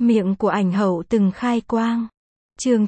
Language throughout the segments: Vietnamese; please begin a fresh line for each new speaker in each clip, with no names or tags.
Miệng của ảnh hậu từng khai quang. Chương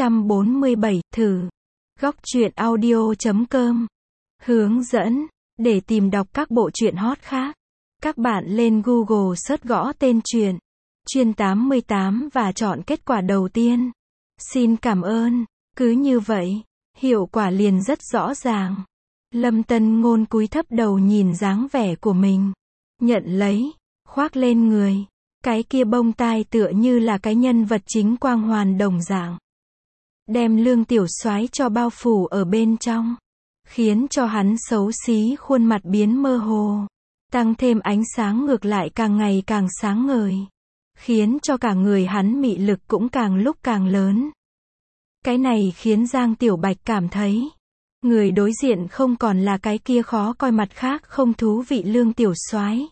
947, thử. Góc truyện audio.com. Hướng dẫn. Để tìm đọc các bộ truyện hot khác, các bạn lên Google search gõ tên truyện Chuyên 88 và chọn kết quả đầu tiên. Xin cảm ơn. Cứ như vậy, hiệu quả liền rất rõ ràng. Lâm Tân Ngôn cúi thấp đầu nhìn dáng vẻ của mình. Nhận lấy, khoác lên người. Cái kia bông tai tựa như là cái nhân vật chính quang hoàn đồng dạng. Đem Lương Tiểu Soái cho bao phủ ở bên trong. Khiến cho hắn xấu xí khuôn mặt biến mơ hồ. Tăng thêm ánh sáng ngược lại càng ngày càng sáng ngời. Khiến cho cả người hắn mị lực cũng càng lúc càng lớn. Cái này khiến Giang Tiểu Bạch cảm thấy. Người đối diện không còn là cái kia khó coi mặt khác không thú vị Lương Tiểu Soái,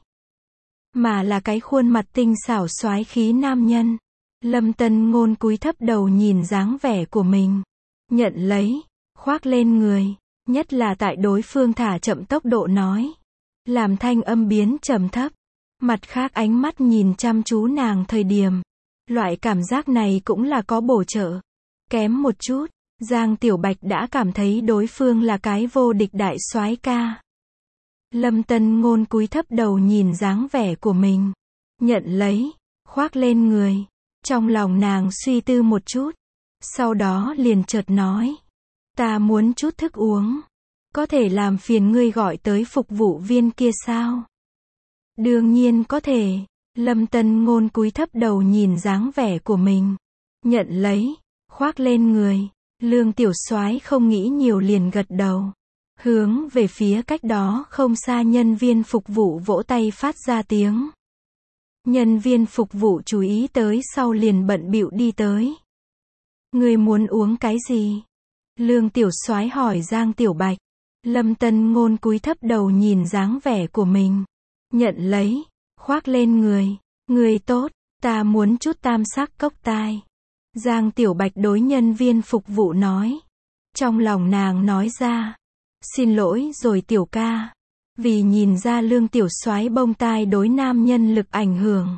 mà là cái khuôn mặt tinh xảo soái khí nam nhân. Lâm Tân Ngôn cúi thấp đầu nhìn dáng vẻ của mình. Nhận lấy, khoác lên người. Nhất là tại đối phương thả chậm tốc độ nói. Làm thanh âm biến trầm thấp. Mặt khác ánh mắt nhìn chăm chú nàng thời điểm. Loại cảm giác này cũng là có bổ trợ. Kém một chút, Giang Tiểu Bạch đã cảm thấy đối phương là cái vô địch đại soái ca. Lâm Tân Ngôn cúi thấp đầu nhìn dáng vẻ của mình. Nhận lấy, khoác lên người. Trong lòng nàng suy tư một chút. Sau đó liền chợt nói. Ta muốn chút thức uống. Có thể làm phiền ngươi gọi tới phục vụ viên kia sao? Đương nhiên có thể. Lâm Tân Ngôn cúi thấp đầu nhìn dáng vẻ của mình. Nhận lấy, khoác lên người. Lương Tiểu Soái không nghĩ nhiều liền gật đầu. Hướng về phía cách đó không xa nhân viên phục vụ vỗ tay phát ra tiếng. Nhân viên phục vụ chú ý tới sau liền bận bịu đi tới. Ngươi muốn uống cái gì? Lương Tiểu Soái hỏi Giang Tiểu Bạch. Lâm Tân Ngôn cúi thấp đầu nhìn dáng vẻ của mình. Nhận lấy, khoác lên người. Người tốt, ta muốn chút tam sắc cốc tai. Giang Tiểu Bạch đối nhân viên phục vụ nói. Trong lòng nàng nói ra. Xin lỗi rồi Tiểu ca. Vì nhìn ra Lương Tiểu Soái bông tai đối nam nhân lực ảnh hưởng.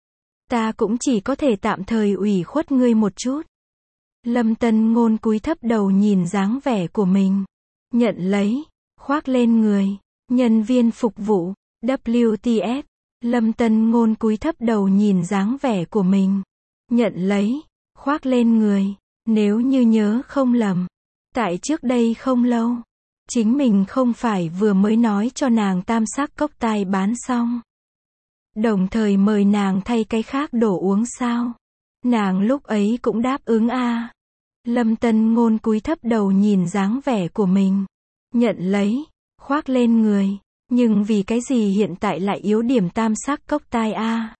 Ta cũng chỉ có thể tạm thời ủy khuất ngươi một chút. Lâm Tân Ngôn cúi thấp đầu nhìn dáng vẻ của mình. Nhận lấy, khoác lên người. Nhân viên phục vụ, WTF. Lâm Tân Ngôn cúi thấp đầu nhìn dáng vẻ của mình. Nhận lấy, khoác lên người. Nếu như nhớ không lầm. Tại trước đây không lâu. Chính mình không phải vừa mới nói cho nàng tam sắc cốc tai bán xong. Đồng thời mời nàng thay cái khác đổ uống sao. Nàng lúc ấy cũng đáp ứng a. Lâm Tân Ngôn cúi thấp đầu nhìn dáng vẻ của mình. Nhận lấy, khoác lên người. Nhưng vì cái gì hiện tại lại yếu điểm tam sắc cốc tai a?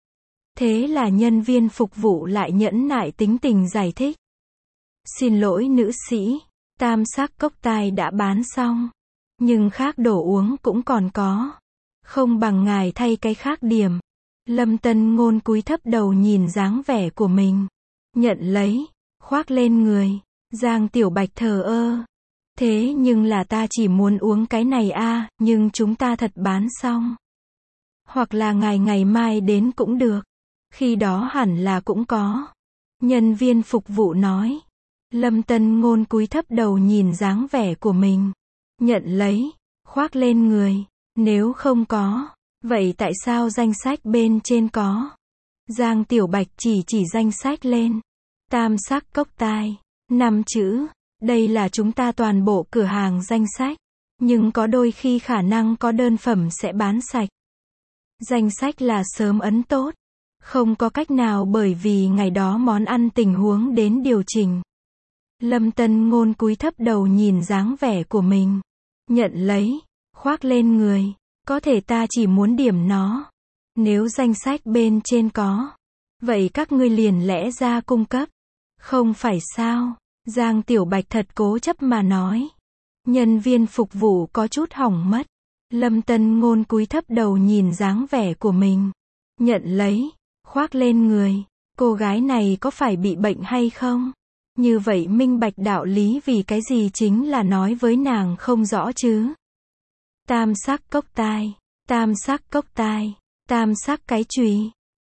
Thế là nhân viên phục vụ lại nhẫn nại tính tình giải thích. Xin lỗi nữ sĩ, tam sắc cốc tai đã bán xong. Nhưng khác đồ uống cũng còn có. Không bằng ngài thay cái khác điểm. Lâm Tân Ngôn cúi thấp đầu nhìn dáng vẻ của mình. Nhận lấy, khoác lên người. Giang Tiểu Bạch thờ ơ. Thế nhưng là ta chỉ muốn uống cái này a, nhưng chúng ta thật bán xong. Hoặc là ngài ngày mai đến cũng được. Khi đó hẳn là cũng có. Nhân viên phục vụ nói. Lâm Tân Ngôn cúi thấp đầu nhìn dáng vẻ của mình. Nhận lấy, khoác lên người. Nếu không có, vậy tại sao danh sách bên trên có? Giang Tiểu Bạch chỉ danh sách lên. Tam sắc cốc tai. 5 chữ. Đây là chúng ta toàn bộ cửa hàng danh sách. Nhưng có đôi khi khả năng có đơn phẩm sẽ bán sạch. Danh sách là sớm ấn tốt. Không có cách nào bởi vì ngày đó món ăn tình huống đến điều chỉnh. Lâm Tân Ngôn cúi thấp đầu nhìn dáng vẻ của mình. Nhận lấy, khoác lên người. Có thể ta chỉ muốn điểm nó. Nếu danh sách bên trên có, vậy các ngươi liền lẽ ra cung cấp. Không phải sao? Giang Tiểu Bạch thật cố chấp mà nói. Nhân viên phục vụ có chút hỏng mất. Lâm Tân Ngôn cúi thấp đầu nhìn dáng vẻ của mình. Nhận lấy, khoác lên người. Cô gái này có phải bị bệnh hay không? Như vậy minh bạch đạo lý vì cái gì chính là nói với nàng không rõ chứ. Tam sắc cốc tai, tam sắc cốc tai, tam sắc cái chùy.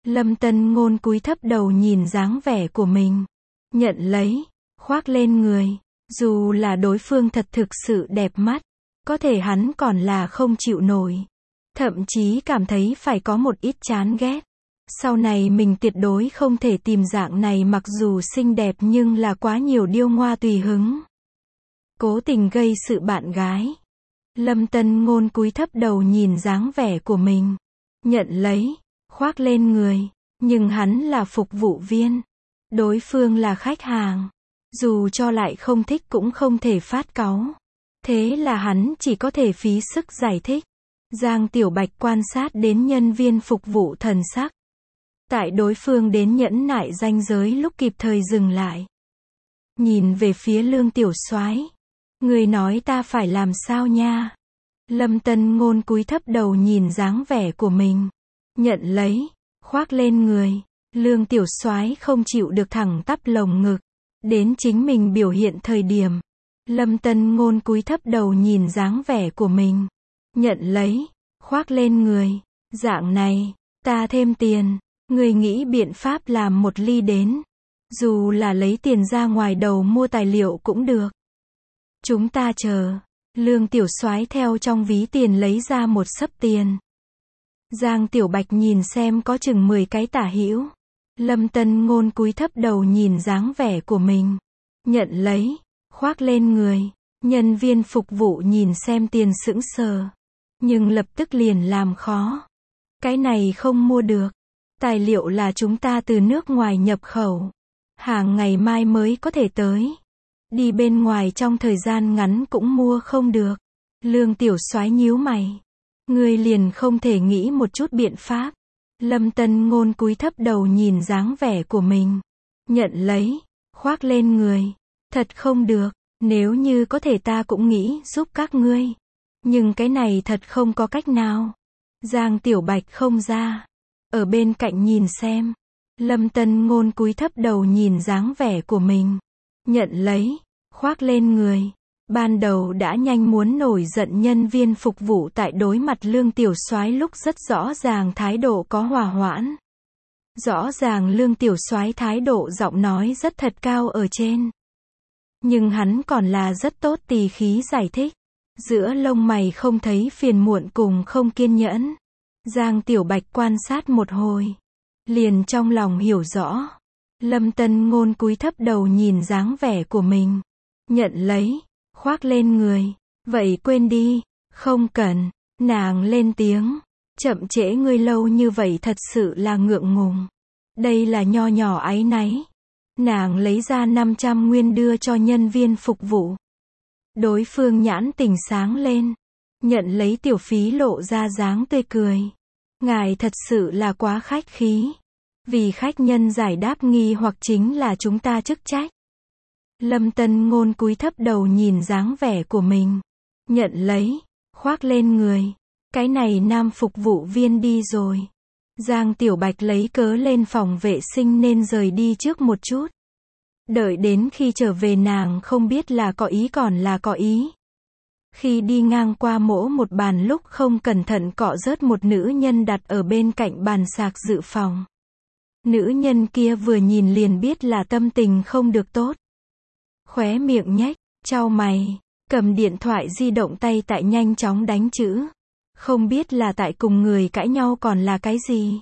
Lâm Tân Ngôn cúi thấp đầu nhìn dáng vẻ của mình. Nhận lấy, khoác lên người. Dù là đối phương thật thực sự đẹp mắt, có thể hắn còn là không chịu nổi. Thậm chí cảm thấy phải có một ít chán ghét. Sau này mình tuyệt đối không thể tìm dạng này mặc dù xinh đẹp nhưng là quá nhiều điêu ngoa tùy hứng. Cố tình gây sự bạn gái. Lâm Tân Ngôn cúi thấp đầu nhìn dáng vẻ của mình. Nhận lấy, khoác lên người. Nhưng hắn là phục vụ viên. Đối phương là khách hàng. Dù cho lại không thích cũng không thể phát cáu. Thế là hắn chỉ có thể phí sức giải thích. Giang Tiểu Bạch quan sát đến nhân viên phục vụ thần sắc. Tại đối phương đến nhẫn nại ranh giới lúc kịp thời dừng lại. Nhìn về phía Lương Tiểu Soái. Người nói ta phải làm sao nha? Lâm Tân Ngôn cúi thấp đầu nhìn dáng vẻ của mình. Nhận lấy, khoác lên người. Lương Tiểu Soái không chịu được thẳng tắp lồng ngực. Đến chính mình biểu hiện thời điểm. Lâm Tân Ngôn cúi thấp đầu nhìn dáng vẻ của mình. Nhận lấy, khoác lên người. Dạng này, ta thêm tiền. Người nghĩ biện pháp làm một ly đến. Dù là lấy tiền ra ngoài đầu mua tài liệu cũng được. Chúng ta chờ. Lương Tiểu Soái theo trong ví tiền lấy ra một xấp tiền. Giang Tiểu Bạch nhìn xem có chừng 10 cái tả hữu. Lâm Tân Ngôn cúi thấp đầu nhìn dáng vẻ của mình. Nhận lấy, khoác lên người. Nhân viên phục vụ nhìn xem tiền sững sờ. Nhưng lập tức liền làm khó. Cái này không mua được. Tài liệu là chúng ta từ nước ngoài nhập khẩu. Hàng ngày mai mới có thể tới. Đi bên ngoài trong thời gian ngắn cũng mua không được. Lương Tiểu Soái nhíu mày. Ngươi liền không thể nghĩ một chút biện pháp. Lâm Tân Ngôn cúi thấp đầu nhìn dáng vẻ của mình. Nhận lấy, khoác lên người. Thật không được, nếu như có thể ta cũng nghĩ giúp các ngươi. Nhưng cái này thật không có cách nào. Giang Tiểu Bạch không ra. Ở bên cạnh nhìn xem. Lâm Tân Ngôn cúi thấp đầu nhìn dáng vẻ của mình. Nhận lấy, khoác lên người. Ban đầu đã nhanh muốn nổi giận nhân viên phục vụ tại đối mặt Lương Tiểu Soái lúc rất rõ ràng thái độ có hòa hoãn. Rõ ràng Lương Tiểu Soái thái độ giọng nói rất thật cao ở trên. Nhưng hắn còn là rất tốt tì khí giải thích. Giữa lông mày không thấy phiền muộn cùng không kiên nhẫn. Giang Tiểu Bạch quan sát một hồi. Liền trong lòng hiểu rõ. Lâm Tân Ngôn cúi thấp đầu nhìn dáng vẻ của mình. Nhận lấy, khoác lên người. Vậy quên đi, không cần. Nàng lên tiếng. Chậm trễ ngươi lâu như vậy thật sự là ngượng ngùng. Đây là nho nhỏ áy náy. Nàng lấy ra 500 nguyên đưa cho nhân viên phục vụ. Đối phương nhãn tình sáng lên. Nhận lấy tiểu phí lộ ra dáng tươi cười. Ngài thật sự là quá khách khí. Vì khách nhân giải đáp nghi hoặc chính là chúng ta chức trách. Lâm Tân Ngôn cúi thấp đầu nhìn dáng vẻ của mình. Nhận lấy, khoác lên người. Cái này nam phục vụ viên đi rồi. Giang Tiểu Bạch lấy cớ lên phòng vệ sinh nên rời đi trước một chút. Đợi đến khi trở về nàng không biết là có ý còn là có ý. Khi đi ngang qua mỗ một bàn lúc không cẩn thận cọ rớt một nữ nhân đặt ở bên cạnh bàn sạc dự phòng. Nữ nhân kia vừa nhìn liền biết là tâm tình không được tốt. Khóe miệng nhếch, chau mày, cầm điện thoại di động tay tại nhanh chóng đánh chữ. Không biết là tại cùng người cãi nhau còn là cái gì.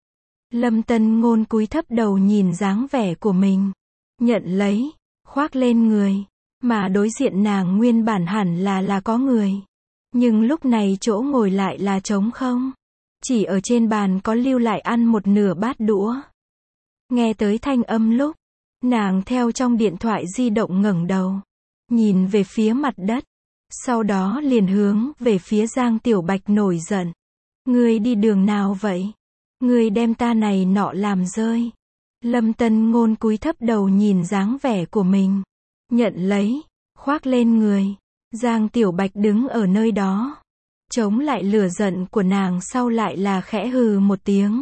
Lâm Tân Ngôn cúi thấp đầu nhìn dáng vẻ của mình. Nhận lấy, khoác lên người. Mà đối diện nàng nguyên bản hẳn là có người. Nhưng lúc này chỗ ngồi lại là trống không. Chỉ ở trên bàn có lưu lại ăn một nửa bát đũa. Nghe tới thanh âm lúc, nàng theo trong điện thoại di động ngẩng đầu. Nhìn về phía mặt đất. Sau đó liền hướng về phía Giang Tiểu Bạch nổi giận. Ngươi đi đường nào vậy? Ngươi đem ta này nọ làm rơi. Lâm Tân Ngôn cúi thấp đầu nhìn dáng vẻ của mình. Nhận lấy, khoác lên người. Giang Tiểu Bạch đứng ở nơi đó. Chống lại lửa giận của nàng sau lại là khẽ hừ một tiếng.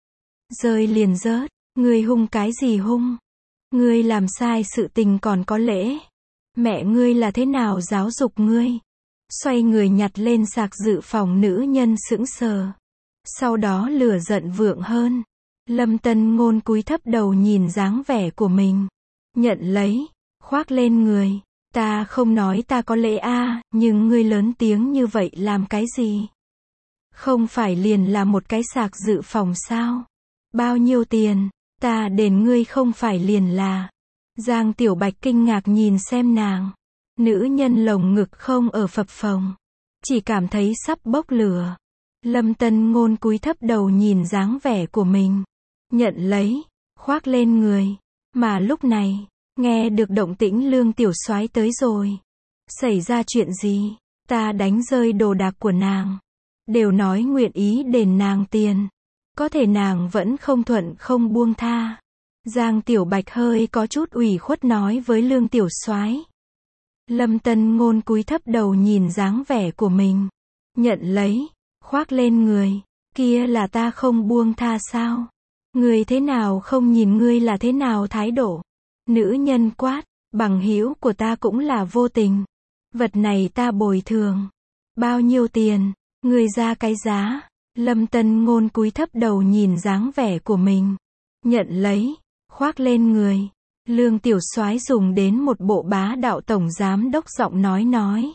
Rơi liền rớt, ngươi hung cái gì hung? Ngươi làm sai sự tình còn có lễ. Mẹ ngươi là thế nào giáo dục ngươi? Xoay người nhặt lên sạc dự phòng nữ nhân sững sờ. Sau đó lửa giận vượng hơn. Lâm Tân Ngôn cúi thấp đầu nhìn dáng vẻ của mình. Nhận lấy, khoác lên người. Ta không nói ta có lễ a, nhưng ngươi lớn tiếng như vậy làm cái gì? Không phải liền là một cái sạc dự phòng sao? Bao nhiêu tiền? Ta đền ngươi không phải liền là. Giang Tiểu Bạch kinh ngạc nhìn xem nàng. Nữ nhân lồng ngực không ở phập phồng. Chỉ cảm thấy sắp bốc lửa. Lâm Tân Ngôn cúi thấp đầu nhìn dáng vẻ của mình. Nhận lấy, khoác lên người. Mà lúc này, nghe được động tĩnh Lương Tiểu Soái tới rồi. Xảy ra chuyện gì? Ta đánh rơi đồ đạc của nàng. Đều nói nguyện ý đền nàng tiền. Có thể nàng vẫn không thuận không buông tha. Giang Tiểu Bạch hơi có chút ủy khuất nói với Lương Tiểu Soái. Lâm Tân Ngôn cúi thấp đầu nhìn dáng vẻ của mình. Nhận lấy, khoác lên người. Kia là ta không buông tha sao? Người thế nào không nhìn ngươi là thế nào thái độ? Nữ nhân quát, bằng hữu của ta cũng là vô tình. Vật này ta bồi thường. Bao nhiêu tiền? Ngươi ra cái giá. Lâm Tân Ngôn cúi thấp đầu nhìn dáng vẻ của mình. Nhận lấy, khoác lên người. Lương Tiểu Soái dùng đến một bộ bá đạo tổng giám đốc giọng nói.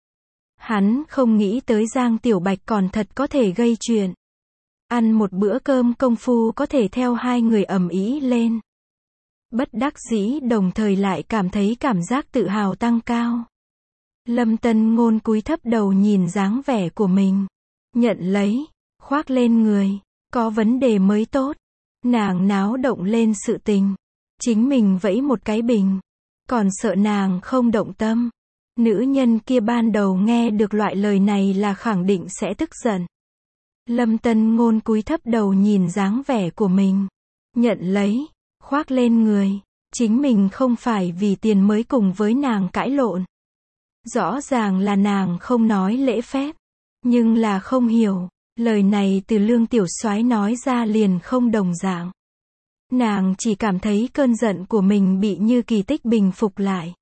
Hắn không nghĩ tới Giang Tiểu Bạch còn thật có thể gây chuyện. Ăn một bữa cơm công phu có thể theo hai người ầm ĩ lên. Bất đắc dĩ đồng thời lại cảm thấy cảm giác tự hào tăng cao. Lâm Tân Ngôn cúi thấp đầu nhìn dáng vẻ của mình. Nhận lấy, khoác lên người. Có vấn đề mới tốt. Nàng náo động lên sự tình. Chính mình vẫy một cái bình. Còn sợ nàng không động tâm. Nữ nhân kia ban đầu nghe được loại lời này là khẳng định sẽ tức giận. Lâm Tân Ngôn cúi thấp đầu nhìn dáng vẻ của mình. Nhận lấy, khoác lên người. Chính mình không phải vì tiền mới cùng với nàng cãi lộn. Rõ ràng là nàng không nói lễ phép. Nhưng là không hiểu. Lời này từ Lương Tiểu Soái nói ra liền không đồng dạng. Nàng chỉ cảm thấy cơn giận của mình bị như kỳ tích bình phục lại.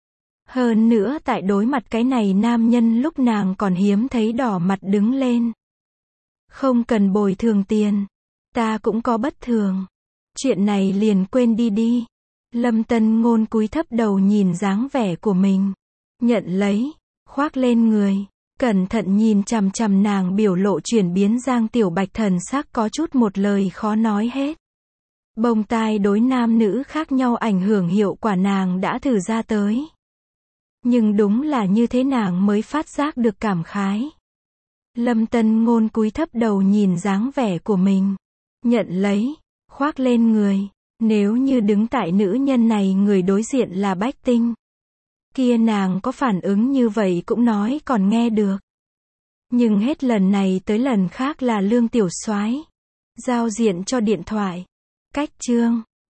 Hơn nữa tại đối mặt cái này nam nhân lúc nàng còn hiếm thấy đỏ mặt đứng lên. Không cần bồi thường tiền. Ta cũng có bất thường. Chuyện này liền quên đi. Lâm Tân Ngôn cúi thấp đầu nhìn dáng vẻ của mình. Nhận lấy, khoác lên người. Cẩn thận nhìn chằm chằm nàng biểu lộ chuyển biến. Giang Tiểu Bạch thần sắc có chút một lời khó nói hết. Bông tai đối nam nữ khác nhau ảnh hưởng hiệu quả nàng đã thử ra tới. Nhưng đúng là như thế nàng mới phát giác được cảm khái. Lâm Tân Ngôn cúi thấp đầu nhìn dáng vẻ của mình. Nhận lấy, khoác lên người. Nếu như đứng tại nữ nhân này người đối diện là Bách Tinh. Kia nàng có phản ứng như vậy cũng nói còn nghe được. Nhưng hết lần này tới lần khác là Lương Tiểu Soái. Giao diện cho điện thoại. Cách chương.